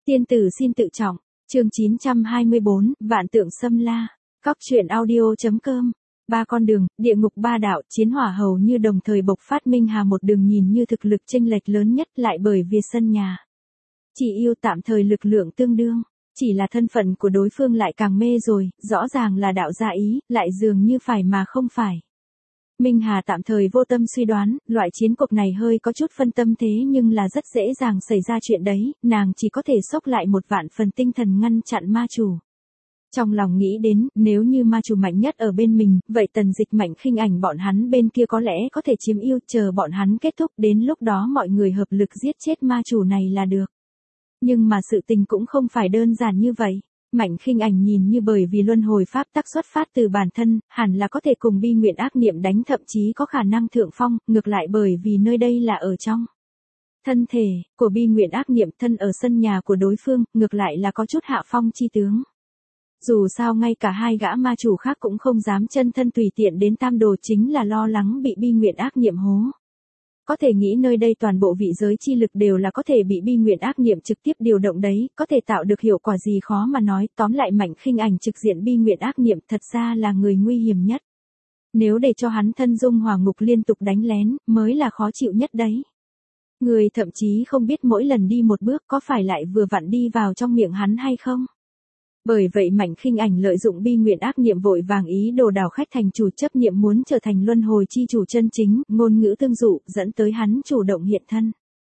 Tiên tử xin tự trọng, chương 924, Vạn tượng xâm la, Cóc truyện audio.com. Ba con đường, địa ngục ba đạo, chiến hỏa hầu như đồng thời bộc phát. Minh Hà một đường nhìn như thực lực chênh lệch lớn nhất, lại bởi vì sân nhà chỉ yêu tạm thời lực lượng tương đương, chỉ là thân phận của đối phương lại càng mê rồi, rõ ràng là đạo gia ý, lại dường như phải mà không phải. Minh Hà tạm thời vô tâm suy đoán, loại chiến cuộc này hơi có chút phân tâm thế nhưng là rất dễ dàng xảy ra chuyện đấy, nàng chỉ có thể xốc lại một vạn phần tinh thần ngăn chặn ma chủ. Trong lòng nghĩ đến, nếu như ma chủ mạnh nhất ở bên mình, vậy Tần Dịch Mạnh Khinh Ảnh bọn hắn bên kia có lẽ có thể chiếm ưu, chờ bọn hắn kết thúc, đến lúc đó mọi người hợp lực giết chết ma chủ này là được. Nhưng mà sự tình cũng không phải đơn giản như vậy. Mạnh Khinh Ảnh nhìn như bởi vì luân hồi pháp tắc xuất phát từ bản thân, hẳn là có thể cùng bi nguyện ác niệm đánh, thậm chí có khả năng thượng phong, ngược lại bởi vì nơi đây là ở trong thân thể của bi nguyện ác niệm, thân ở sân nhà của đối phương, ngược lại là có chút hạ phong chi tướng. Dù sao ngay cả hai gã ma chủ khác cũng không dám chân thân tùy tiện đến Tam Đồ, chính là lo lắng bị bi nguyện ác niệm hố. Có thể nghĩ nơi đây toàn bộ vị giới chi lực đều là có thể bị bi nguyện ác niệm trực tiếp điều động đấy, có thể tạo được hiệu quả gì khó mà nói, tóm lại Mạnh Khinh Ảnh trực diện bi nguyện ác niệm thật ra là người nguy hiểm nhất. Nếu để cho hắn thân dung hỏa ngục liên tục đánh lén, mới là khó chịu nhất đấy. Người thậm chí không biết mỗi lần đi một bước có phải lại vừa vặn đi vào trong miệng hắn hay không. Bởi vậy Mạnh Khinh Ảnh lợi dụng bi nguyện ác niệm vội vàng ý đồ đảo khách thành chủ, chấp niệm muốn trở thành luân hồi chi chủ chân chính, ngôn ngữ tương dụ, dẫn tới hắn chủ động hiện thân.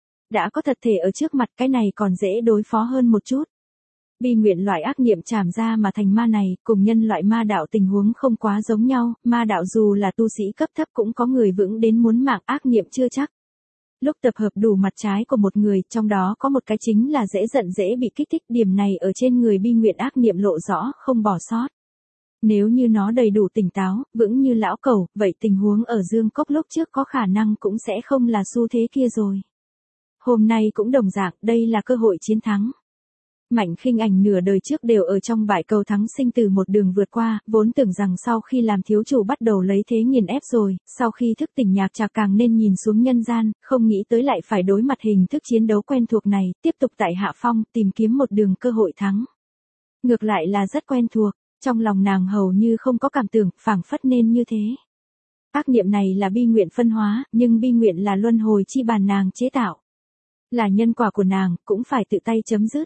Đã có thật thể ở trước mặt, cái này còn dễ đối phó hơn một chút. Bi nguyện loại ác niệm trảm ra mà thành ma này, cùng nhân loại ma đạo tình huống không quá giống nhau, ma đạo dù là tu sĩ cấp thấp cũng có người vững đến muốn mạng, ác niệm chưa chắc. Lúc tập hợp đủ mặt trái của một người, trong đó có một cái chính là dễ giận dễ bị kích thích, điểm này ở trên người bi nguyện ác niệm lộ rõ, không bỏ sót. Nếu như nó đầy đủ tỉnh táo, vững như lão cẩu, vậy tình huống ở Dương Cốc lúc trước có khả năng cũng sẽ không là xu thế kia rồi. Hôm nay cũng đồng dạng, đây là cơ hội chiến thắng. Mạnh Khinh Ảnh nửa đời trước đều ở trong bãi cầu thắng sinh từ một đường vượt qua, vốn tưởng rằng sau khi làm thiếu chủ bắt đầu lấy thế nghiền ép rồi, sau khi thức tỉnh nhạc trạc càng nên nhìn xuống nhân gian, không nghĩ tới lại phải đối mặt hình thức chiến đấu quen thuộc này, tiếp tục tại hạ phong, tìm kiếm một đường cơ hội thắng. Ngược lại là rất quen thuộc, trong lòng nàng hầu như không có cảm tưởng, phảng phất nên như thế. Ác niệm này là bi nguyện phân hóa, nhưng bi nguyện là luân hồi chi bàn nàng chế tạo. Là nhân quả của nàng, cũng phải tự tay chấm dứt.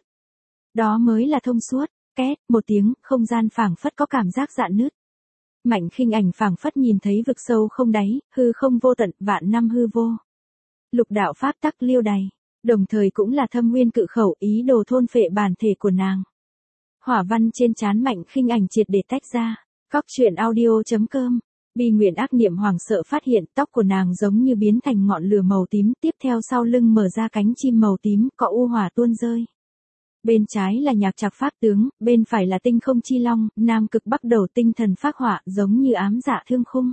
Đó mới là thông suốt. Két, một tiếng, không gian phảng phất có cảm giác rạn nứt. Mạnh Khinh Ảnh phảng phất nhìn thấy vực sâu không đáy, hư không vô tận, vạn năm hư vô. Lục đạo pháp tắc liêu đày, đồng thời cũng là thâm nguyên cự khẩu, ý đồ thôn phệ bản thể của nàng. Hỏa văn trên trán Mạnh Khinh Ảnh triệt để tách ra. Cóc truyện audio.com. Bi nguyện ác niệm hoảng sợ phát hiện tóc của nàng giống như biến thành ngọn lửa màu tím, tiếp theo sau lưng mở ra cánh chim màu tím, có u hỏa tuôn rơi. Bên trái là nhạc trạc pháp tướng, bên phải là tinh không chi long, nam cực bắc đầu tinh thần phác họa, giống như ám dạ thương khung.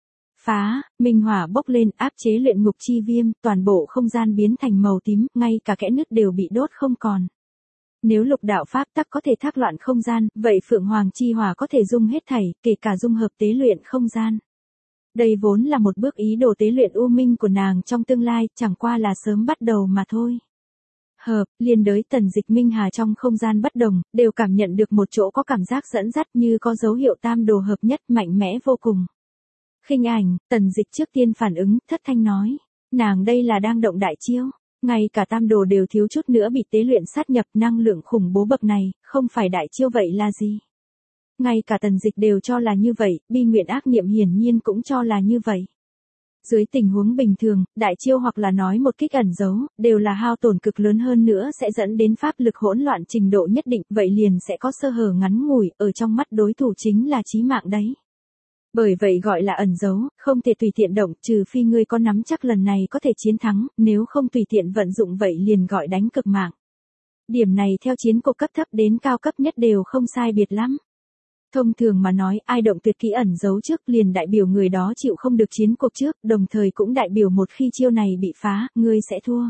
Phá, minh hỏa bốc lên, áp chế luyện ngục chi viêm, toàn bộ không gian biến thành màu tím, ngay cả kẽ nứt đều bị đốt không còn. Nếu lục đạo pháp tắc có thể thác loạn không gian, vậy Phượng Hoàng chi hỏa có thể dung hết thảy, kể cả dung hợp tế luyện không gian. Đây vốn là một bước ý đồ tế luyện u minh của nàng trong tương lai, chẳng qua là sớm bắt đầu mà thôi. Hợp, liên đới Tần Dịch Minh Hà trong không gian bất đồng, đều cảm nhận được một chỗ có cảm giác dẫn dắt như có dấu hiệu tam đồ hợp nhất, mạnh mẽ vô cùng. Khinh Ảnh, Tần Dịch trước tiên phản ứng, thất thanh nói. Nàng đây là đang động đại chiêu. Ngay cả tam đồ đều thiếu chút nữa bị tế luyện sát nhập, năng lượng khủng bố bậc này, không phải đại chiêu vậy là gì? Ngay cả Tần Dịch đều cho là như vậy, bi nguyện ác niệm hiển nhiên cũng cho là như vậy. Dưới tình huống bình thường, đại chiêu hoặc là nói một kích ẩn giấu, đều là hao tổn cực lớn, hơn nữa sẽ dẫn đến pháp lực hỗn loạn trình độ nhất định, vậy liền sẽ có sơ hở ngắn ngủi, ở trong mắt đối thủ chính là chí mạng đấy. Bởi vậy gọi là ẩn giấu, không thể tùy tiện động, trừ phi ngươi có nắm chắc lần này có thể chiến thắng, nếu không tùy tiện vận dụng vậy liền gọi đánh cực mạng. Điểm này theo chiến cục cấp thấp đến cao cấp nhất đều không sai biệt lắm. Thông thường mà nói, ai động tuyệt kỹ ẩn giấu trước liền đại biểu người đó chịu không được chiến cuộc trước, đồng thời cũng đại biểu một khi chiêu này bị phá, ngươi sẽ thua.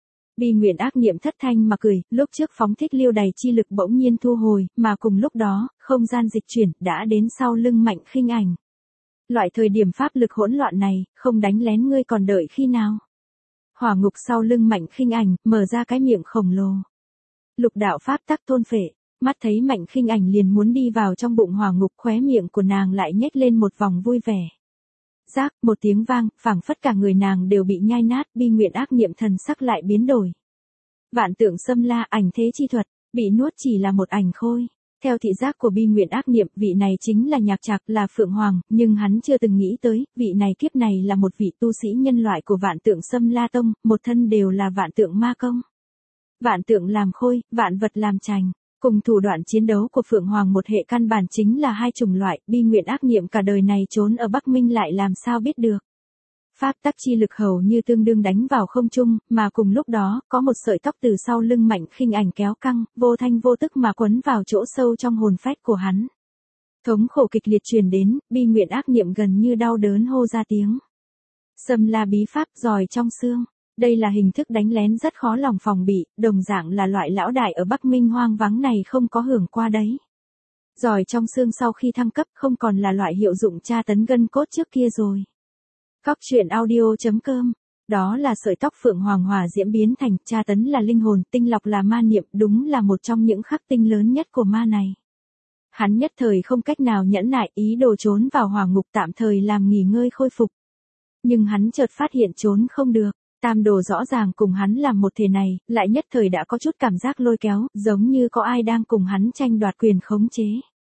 Bi nguyện ác niệm thất thanh mà cười, lúc trước phóng thích liêu đày chi lực bỗng nhiên thu hồi, mà cùng lúc đó, không gian dịch chuyển, đã đến sau lưng Mạnh Khinh Ảnh. Loại thời điểm pháp lực hỗn loạn này, không đánh lén ngươi còn đợi khi nào? Hỏa ngục sau lưng Mạnh Khinh Ảnh, mở ra cái miệng khổng lồ. Lục đạo pháp tắc thôn phệ, mắt thấy Mạnh Khinh Ảnh liền muốn đi vào trong bụng hỏa ngục, khóe miệng của nàng lại nhếch lên một vòng vui vẻ. Rác, một tiếng vang, phảng phất cả người nàng đều bị nhai nát, bi nguyện ác niệm thần sắc lại biến đổi. Vạn tượng xâm la, ảnh thế chi thuật, bị nuốt chỉ là một ảnh khôi. Theo thị giác của bi nguyện ác niệm, vị này chính là Nhạc Trạc, là Phượng Hoàng, nhưng hắn chưa từng nghĩ tới, vị này kiếp này là một vị tu sĩ nhân loại của Vạn Tượng Xâm La Tông, một thân đều là Vạn Tượng Ma Công. Vạn tượng làm khôi, vạn vật làm chành. Cùng thủ đoạn chiến đấu của Phượng Hoàng một hệ căn bản chính là hai chủng loại, bi nguyện ác niệm cả đời này trốn ở Bắc Minh lại làm sao biết được. Pháp tắc chi lực hầu như tương đương đánh vào không trung, mà cùng lúc đó, có một sợi tóc từ sau lưng Mạnh Khinh Ảnh kéo căng, vô thanh vô tức mà quấn vào chỗ sâu trong hồn phách của hắn. Thống khổ kịch liệt truyền đến, bi nguyện ác niệm gần như đau đớn hô ra tiếng. Xâm la bí pháp giỏi trong xương. Đây là hình thức đánh lén rất khó lòng phòng bị, đồng dạng là loại lão đại ở Bắc Minh hoang vắng này không có hưởng qua đấy. Giỏi trong xương sau khi thăng cấp không còn là loại hiệu dụng tra tấn gân cốt trước kia rồi. Cóc truyện audio.com. Đó là sợi tóc Phượng Hoàng hỏa diễm biến thành, tra tấn là linh hồn, tinh lọc là ma niệm, đúng là một trong những khắc tinh lớn nhất của ma này. Hắn nhất thời không cách nào nhẫn nại, ý đồ trốn vào hỏa ngục tạm thời làm nghỉ ngơi khôi phục. Nhưng hắn chợt phát hiện trốn không được. Tam đồ rõ ràng cùng hắn làm một thể này, lại nhất thời đã có chút cảm giác lôi kéo, giống như có ai đang cùng hắn tranh đoạt quyền khống chế.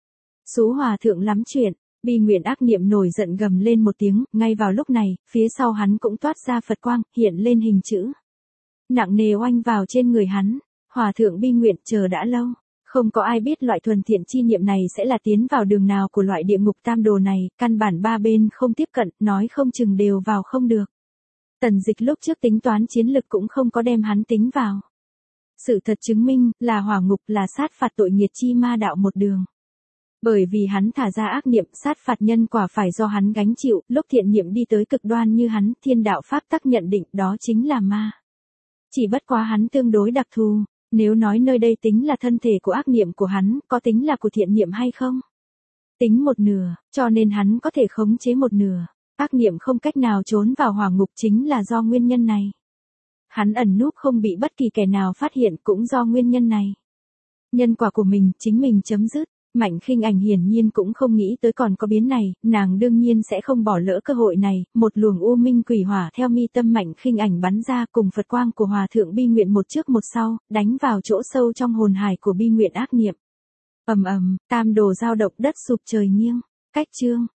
Sú hòa thượng lắm chuyện, bi nguyện ác niệm nổi giận gầm lên một tiếng, ngay vào lúc này, phía sau hắn cũng toát ra Phật quang, hiện lên hình chữ. Nặng nề oanh vào trên người hắn, hòa thượng bi nguyện chờ đã lâu. Không có ai biết loại thuần thiện chi niệm này sẽ là tiến vào đường nào của loại địa ngục tam đồ này, căn bản ba bên không tiếp cận, nói không chừng đều vào không được. Tần Dịch lúc trước tính toán chiến lực cũng không có đem hắn tính vào. Sự thật chứng minh là hỏa ngục là sát phạt tội nghiệt chi ma đạo một đường. Bởi vì hắn thả ra ác niệm, sát phạt nhân quả phải do hắn gánh chịu, lúc thiện niệm đi tới cực đoan như hắn, thiên đạo pháp tắc nhận định đó chính là ma. Chỉ bất quá hắn tương đối đặc thù, nếu nói nơi đây tính là thân thể của ác niệm của hắn, có tính là của thiện niệm hay không? Tính một nửa, cho nên hắn có thể khống chế một nửa. Ác niệm không cách nào trốn vào hỏa ngục chính là do nguyên nhân này. Hắn ẩn núp không bị bất kỳ kẻ nào phát hiện cũng do nguyên nhân này. Nhân quả của mình, chính mình chấm dứt. Mạnh Khinh Ảnh hiển nhiên cũng không nghĩ tới còn có biến này, nàng đương nhiên sẽ không bỏ lỡ cơ hội này, một luồng u minh quỷ hỏa theo mi tâm Mạnh Khinh Ảnh bắn ra cùng Phật quang của hòa thượng bi nguyện một trước một sau, đánh vào chỗ sâu trong hồn hải của bi nguyện ác niệm. Ầm ầm, tam đồ dao động đất sụp trời nghiêng. Cách chương